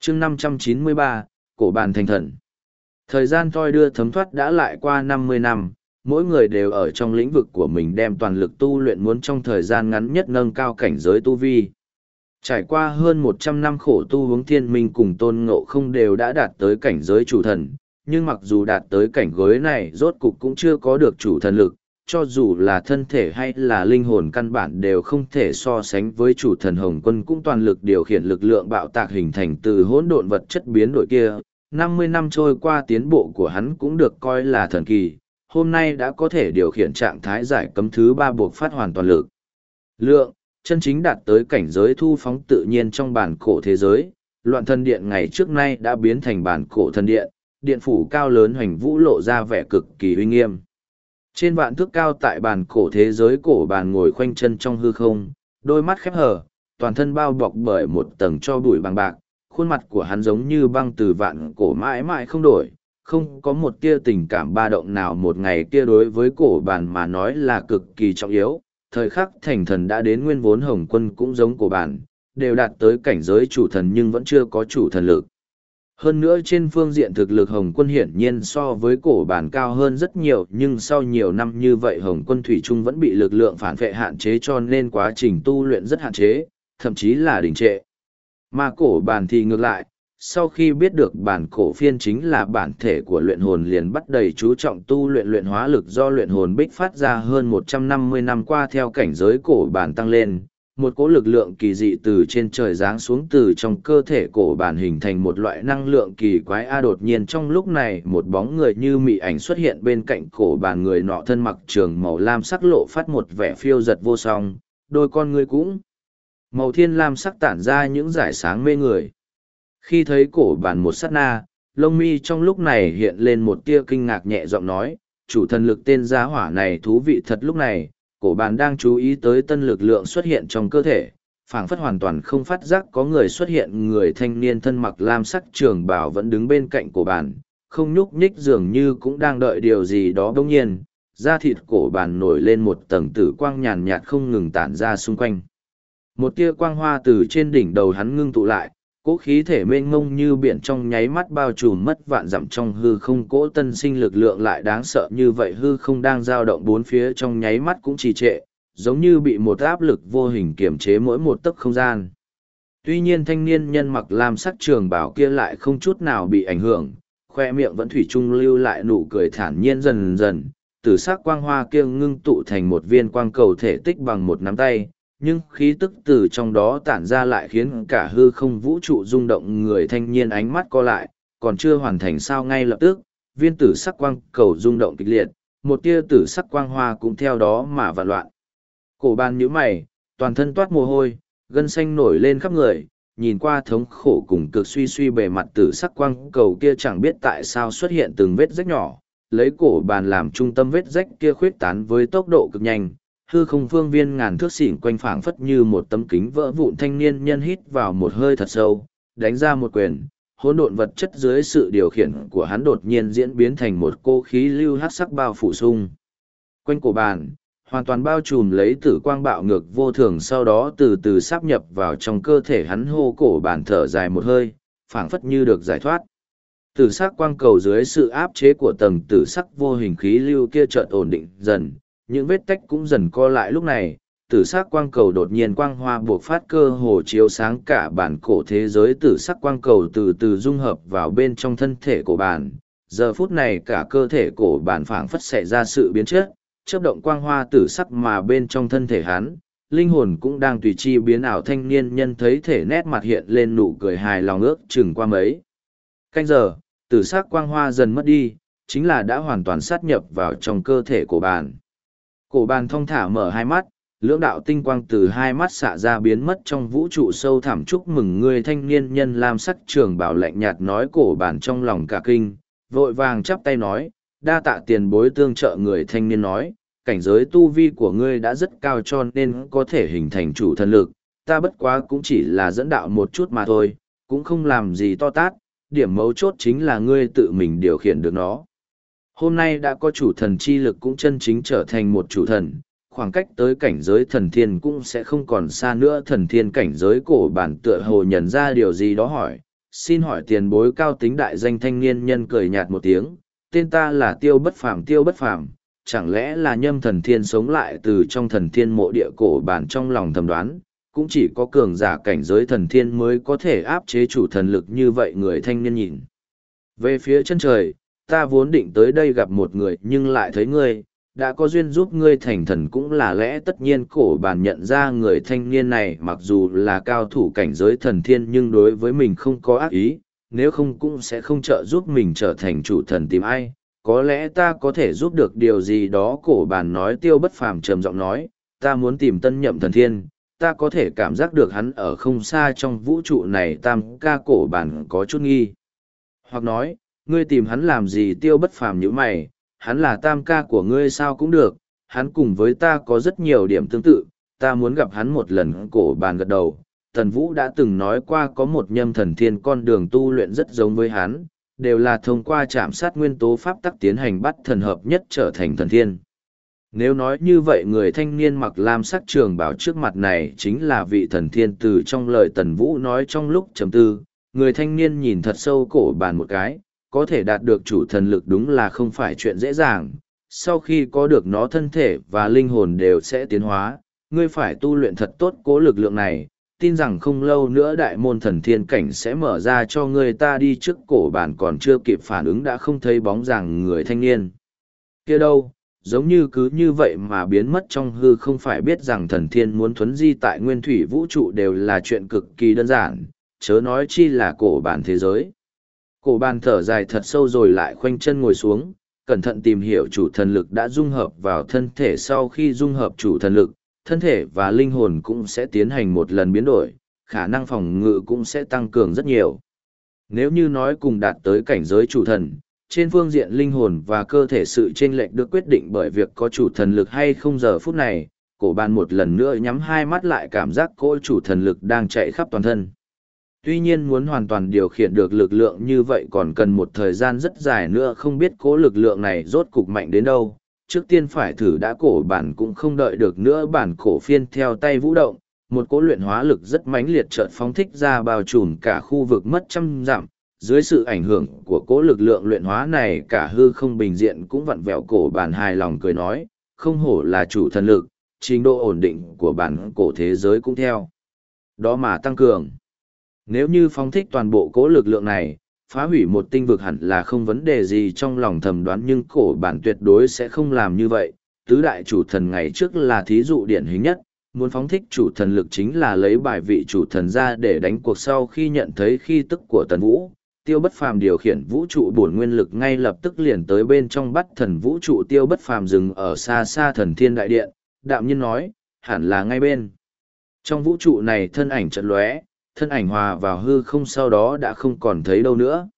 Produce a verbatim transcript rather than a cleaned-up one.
chương năm trăm chín mươi ba, cổ bàn thành thần. Thời gian thoi đưa thấm thoát đã lại qua năm mươi năm, mỗi người đều ở trong lĩnh vực của mình đem toàn lực tu luyện muốn trong thời gian ngắn nhất nâng cao cảnh giới tu vi. Trải qua hơn một trăm năm khổ tu hướng thiên minh cùng tôn ngộ không đều đã đạt tới cảnh giới chủ thần, nhưng mặc dù đạt tới cảnh giới này rốt cục cũng chưa có được chủ thần lực, cho dù là thân thể hay là linh hồn căn bản đều không thể so sánh với chủ thần Hồng Quân cũng toàn lực điều khiển lực lượng bạo tạc hình thành từ hỗn độn vật chất biến đổi kia. năm mươi năm trôi qua tiến bộ của hắn cũng được coi là thần kỳ, hôm nay đã có thể điều khiển trạng thái giải cấm thứ ba buộc phát hoàn toàn lực. Lượng, chân chính đạt tới cảnh giới thu phóng tự nhiên trong bản cổ thế giới, loạn thần điện ngày trước nay đã biến thành bản cổ thần điện, điện phủ cao lớn hoành vũ lộ ra vẻ cực kỳ uy nghiêm. Trên vạn thước cao tại bàn cổ thế giới cổ bàn ngồi khoanh chân trong hư không, đôi mắt khép hờ, toàn thân bao bọc bởi một tầng cho bụi bằng bạc, khuôn mặt của hắn giống như băng từ vạn cổ mãi mãi không đổi, không có một tia tình cảm ba động nào. Một ngày kia đối với cổ bàn mà nói là cực kỳ trọng yếu, thời khắc thành thần đã đến. Nguyên vốn Hồng Quân cũng giống cổ bàn, đều đạt tới cảnh giới chủ thần nhưng vẫn chưa có chủ thần lực. Hơn nữa trên phương diện thực lực Hồng Quân hiển nhiên so với cổ bản cao hơn rất nhiều, nhưng sau nhiều năm như vậy Hồng Quân Thủy Trung vẫn bị lực lượng phản vệ hạn chế, cho nên quá trình tu luyện rất hạn chế, thậm chí là đình trệ. Mà cổ bản thì ngược lại, sau khi biết được bản cổ phiên chính là bản thể của luyện hồn liền bắt đầy chú trọng tu luyện luyện hóa lực, do luyện hồn bích phát ra hơn một trăm năm mươi năm qua theo cảnh giới cổ bản tăng lên. Một cỗ lực lượng kỳ dị từ trên trời giáng xuống từ trong cơ thể cổ bản hình thành một loại năng lượng kỳ quái. A đột nhiên trong lúc này một bóng người như mị ảnh xuất hiện bên cạnh cổ bản, người nọ thân mặc trường màu lam sắc lộ phát một vẻ phiêu giật vô song, đôi con người cũng màu thiên lam sắc tản ra những dải sáng mê người. Khi thấy cổ bản một sát na, lông mi trong lúc này hiện lên một tia kinh ngạc, nhẹ giọng nói, chủ thần lực tên giá hỏa này thú vị thật. Lúc này cổ bàn đang chú ý tới tân lực lượng xuất hiện trong cơ thể, phảng phất hoàn toàn không phát giác có người xuất hiện. Người thanh niên thân mặc lam sắc trường bào vẫn đứng bên cạnh cổ bàn, không nhúc nhích, dường như cũng đang đợi điều gì đó. Bỗng nhiên, da thịt cổ bàn nổi lên một tầng tử quang nhàn nhạt không ngừng tản ra xung quanh. Một tia quang hoa từ trên đỉnh đầu hắn ngưng tụ lại, cỗ khí thể mênh mông như biển trong nháy mắt bao trùm mất vạn dặm trong hư không. Cỗ tân sinh lực lượng lại đáng sợ như vậy, hư không đang dao động bốn phía trong nháy mắt cũng trì trệ, giống như bị một áp lực vô hình kiềm chế mỗi một tấc không gian. Tuy nhiên thanh niên nhân mặc lam sắc trường bào kia lại không chút nào bị ảnh hưởng, khoe miệng vẫn thủy chung lưu lại nụ cười thản nhiên. Dần dần, từ sắc quang hoa kia ngưng tụ thành một viên quang cầu thể tích bằng một nắm tay, nhưng khí tức từ trong đó tản ra lại khiến cả hư không vũ trụ rung động. Người thanh niên ánh mắt co lại, còn chưa hoàn thành sao ngay lập tức, viên tử sắc quang cầu rung động kịch liệt, một tia tử sắc quang hoa cũng theo đó mà vạn loạn. Cổ bàn nhíu mày, toàn thân toát mồ hôi, gân xanh nổi lên khắp người, nhìn qua thống khổ cùng cực suy suy bề mặt tử sắc quang cầu kia, chẳng biết tại sao xuất hiện từng vết rách nhỏ, lấy cổ bàn làm trung tâm, vết rách kia khuyết tán với tốc độ cực nhanh. Hư không phương viên ngàn thước xỉn quanh phảng phất như một tấm kính vỡ vụn. Thanh niên nhân hít vào một hơi thật sâu, đánh ra một quyền, hỗn độn vật chất dưới sự điều khiển của hắn đột nhiên diễn biến thành một cô khí lưu hắc sắc bao phủ xung quanh cổ bàn, hoàn toàn bao trùm lấy tử quang bạo ngược vô thường, sau đó từ từ sáp nhập vào trong cơ thể hắn. Hô, cổ bàn thở dài một hơi, phảng phất như được giải thoát. Tử sắc quang cầu dưới sự áp chế của tầng tử sắc vô hình khí lưu kia chợt ổn định dần, những vết tách cũng dần co lại. Lúc này, tử sắc quang cầu đột nhiên quang hoa buộc phát, cơ hồ chiếu sáng cả bản cổ thế giới. Tử sắc quang cầu từ từ dung hợp vào bên trong thân thể cổ bản. Giờ phút này cả cơ thể cổ bản phảng phất xảy ra sự biến chất, chớp động quang hoa tử sắc, mà bên trong thân thể hắn, linh hồn cũng đang tùy chi biến ảo. Thanh niên nhân thấy thể nét mặt hiện lên nụ cười hài lòng, ước chừng qua mấy canh giờ, tử sắc quang hoa dần mất đi, chính là đã hoàn toàn sát nhập vào trong cơ thể cổ bản. Cổ bàn thong thả mở hai mắt, lưỡng đạo tinh quang từ hai mắt xạ ra biến mất trong vũ trụ sâu thẳm. Chúc mừng ngươi, thanh niên nhân lam sắc trường bảo lạnh nhạt nói. Cổ bàn trong lòng cả kinh, vội vàng chắp tay nói, đa tạ tiền bối tương trợ. Người thanh niên nói, cảnh giới tu vi của ngươi đã rất cao cho nên có thể hình thành chủ thần lực, ta bất quá cũng chỉ là dẫn đạo một chút mà thôi, cũng không làm gì to tát, điểm mấu chốt chính là ngươi tự mình điều khiển được nó. Hôm nay đã có chủ thần chi lực cũng chân chính trở thành một chủ thần, khoảng cách tới cảnh giới thần thiên cũng sẽ không còn xa nữa. Thần thiên cảnh giới, cổ bản tựa hồ nhận ra điều gì đó hỏi, Xin hỏi tiền bối cao tính đại danh thanh niên nhân cười nhạt một tiếng, tên ta là Tiêu Bất Phàm Tiêu Bất Phàm, chẳng lẽ là Nhâm Thần Thiên sống lại từ trong thần thiên mộ địa cổ bản trong lòng thầm đoán, cũng chỉ có cường giả cảnh giới thần thiên mới có thể áp chế chủ thần lực như vậy. Người thanh niên nhìn về phía chân trời, ta vốn định tới đây gặp một người nhưng lại thấy ngươi, đã có duyên giúp ngươi thành thần cũng là lẽ tất nhiên. Cổ bản nhận ra người thanh niên này mặc dù là cao thủ cảnh giới thần thiên nhưng đối với mình không có ác ý, nếu không cũng sẽ không trợ giúp mình trở thành chủ thần tìm ai. Có lẽ ta có thể giúp được điều gì đó. Cổ bản nói. Tiêu Bất Phàm trầm giọng nói, ta muốn tìm Tân Nhậm Thần Thiên, ta có thể cảm giác được hắn ở không xa trong vũ trụ này. Tam ca. Cổ bản có chút nghi hoặc nói, ngươi tìm hắn làm gì? Tiêu Bất Phàm nhíu mày, hắn là tam ca của ngươi sao? Cũng được, hắn cùng với ta có rất nhiều điểm tương tự, ta muốn gặp hắn một lần. Cổ bản gật đầu, Tần Vũ đã từng nói qua có một Nhâm Thần Thiên con đường tu luyện rất giống với hắn, đều là thông qua chạm sát nguyên tố pháp tắc tiến hành bắt thần hợp nhất trở thành thần thiên. Nếu nói như vậy, người thanh niên mặc lam sắc trường bào trước mặt này chính là vị thần thiên. Từ trong lời Tần Vũ nói trong lúc trầm tư, người thanh niên nhìn thật sâu cổ bản một cái, có thể đạt được chủ thần lực đúng là không phải chuyện dễ dàng. Sau khi có được nó, thân thể và linh hồn đều sẽ tiến hóa, ngươi phải tu luyện thật tốt cố lực lượng này, tin rằng không lâu nữa đại môn thần thiên cảnh sẽ mở ra cho ngươi. Ta đi trước. Cổ bản còn chưa kịp phản ứng đã không thấy bóng dáng người thanh niên kia đâu, giống như cứ như vậy mà biến mất trong hư không. Phải biết rằng thần thiên muốn thuấn di tại nguyên thủy vũ trụ đều là chuyện cực kỳ đơn giản, chớ nói chi là cổ bản thế giới. Cổ bản thở dài thật sâu rồi lại khoanh chân ngồi xuống, cẩn thận tìm hiểu chủ thần lực đã dung hợp vào thân thể. Sau khi dung hợp chủ thần lực, thân thể và linh hồn cũng sẽ tiến hành một lần biến đổi, khả năng phòng ngự cũng sẽ tăng cường rất nhiều. Nếu như nói cùng đạt tới cảnh giới chủ thần, trên phương diện linh hồn và cơ thể sự chênh lệch được quyết định bởi việc có chủ thần lực hay không. Giờ phút này, cổ bản một lần nữa nhắm hai mắt lại, cảm giác cỗ chủ thần lực đang chạy khắp toàn thân. Tuy nhiên muốn hoàn toàn điều khiển được lực lượng như vậy còn cần một thời gian rất dài nữa, không biết cỗ lực lượng này rốt cục mạnh đến đâu. Trước tiên phải thử đã. Cổ bản cũng không đợi được nữa, bản cổ phiên theo tay vũ động, một cỗ luyện hóa lực rất mãnh liệt chợt phóng thích ra, bao trùm cả khu vực mất trăm dặm. Dưới sự ảnh hưởng của cỗ lực lượng luyện hóa này, cả hư không bình diện cũng vặn vẹo. Cổ bản hài lòng cười nói, không hổ là chủ thần lực, trình độ ổn định của bản cổ thế giới cũng theo đó mà tăng cường. Nếu như phóng thích toàn bộ cỗ lực lượng này, phá hủy một tinh vực hẳn là không vấn đề gì. Trong lòng thầm đoán, nhưng cổ bản tuyệt đối sẽ không làm như vậy. Tứ đại chủ thần ngày trước là thí dụ điển hình nhất, muốn phóng thích chủ thần lực chính là lấy bài vị chủ thần ra để đánh cuộc. Sau khi nhận thấy khí tức của Tần Vũ, Tiêu Bất Phàm điều khiển vũ trụ bổn nguyên lực ngay lập tức liền tới bên trong bắt thần vũ trụ. Tiêu Bất Phàm dừng ở xa xa thần thiên đại điện, đạm nhiên nói, hẳn là ngay bên trong vũ trụ này. Thân ảnh chợt lóe, thân ảnh hòa vào hư không, sau đó đã không còn thấy đâu nữa.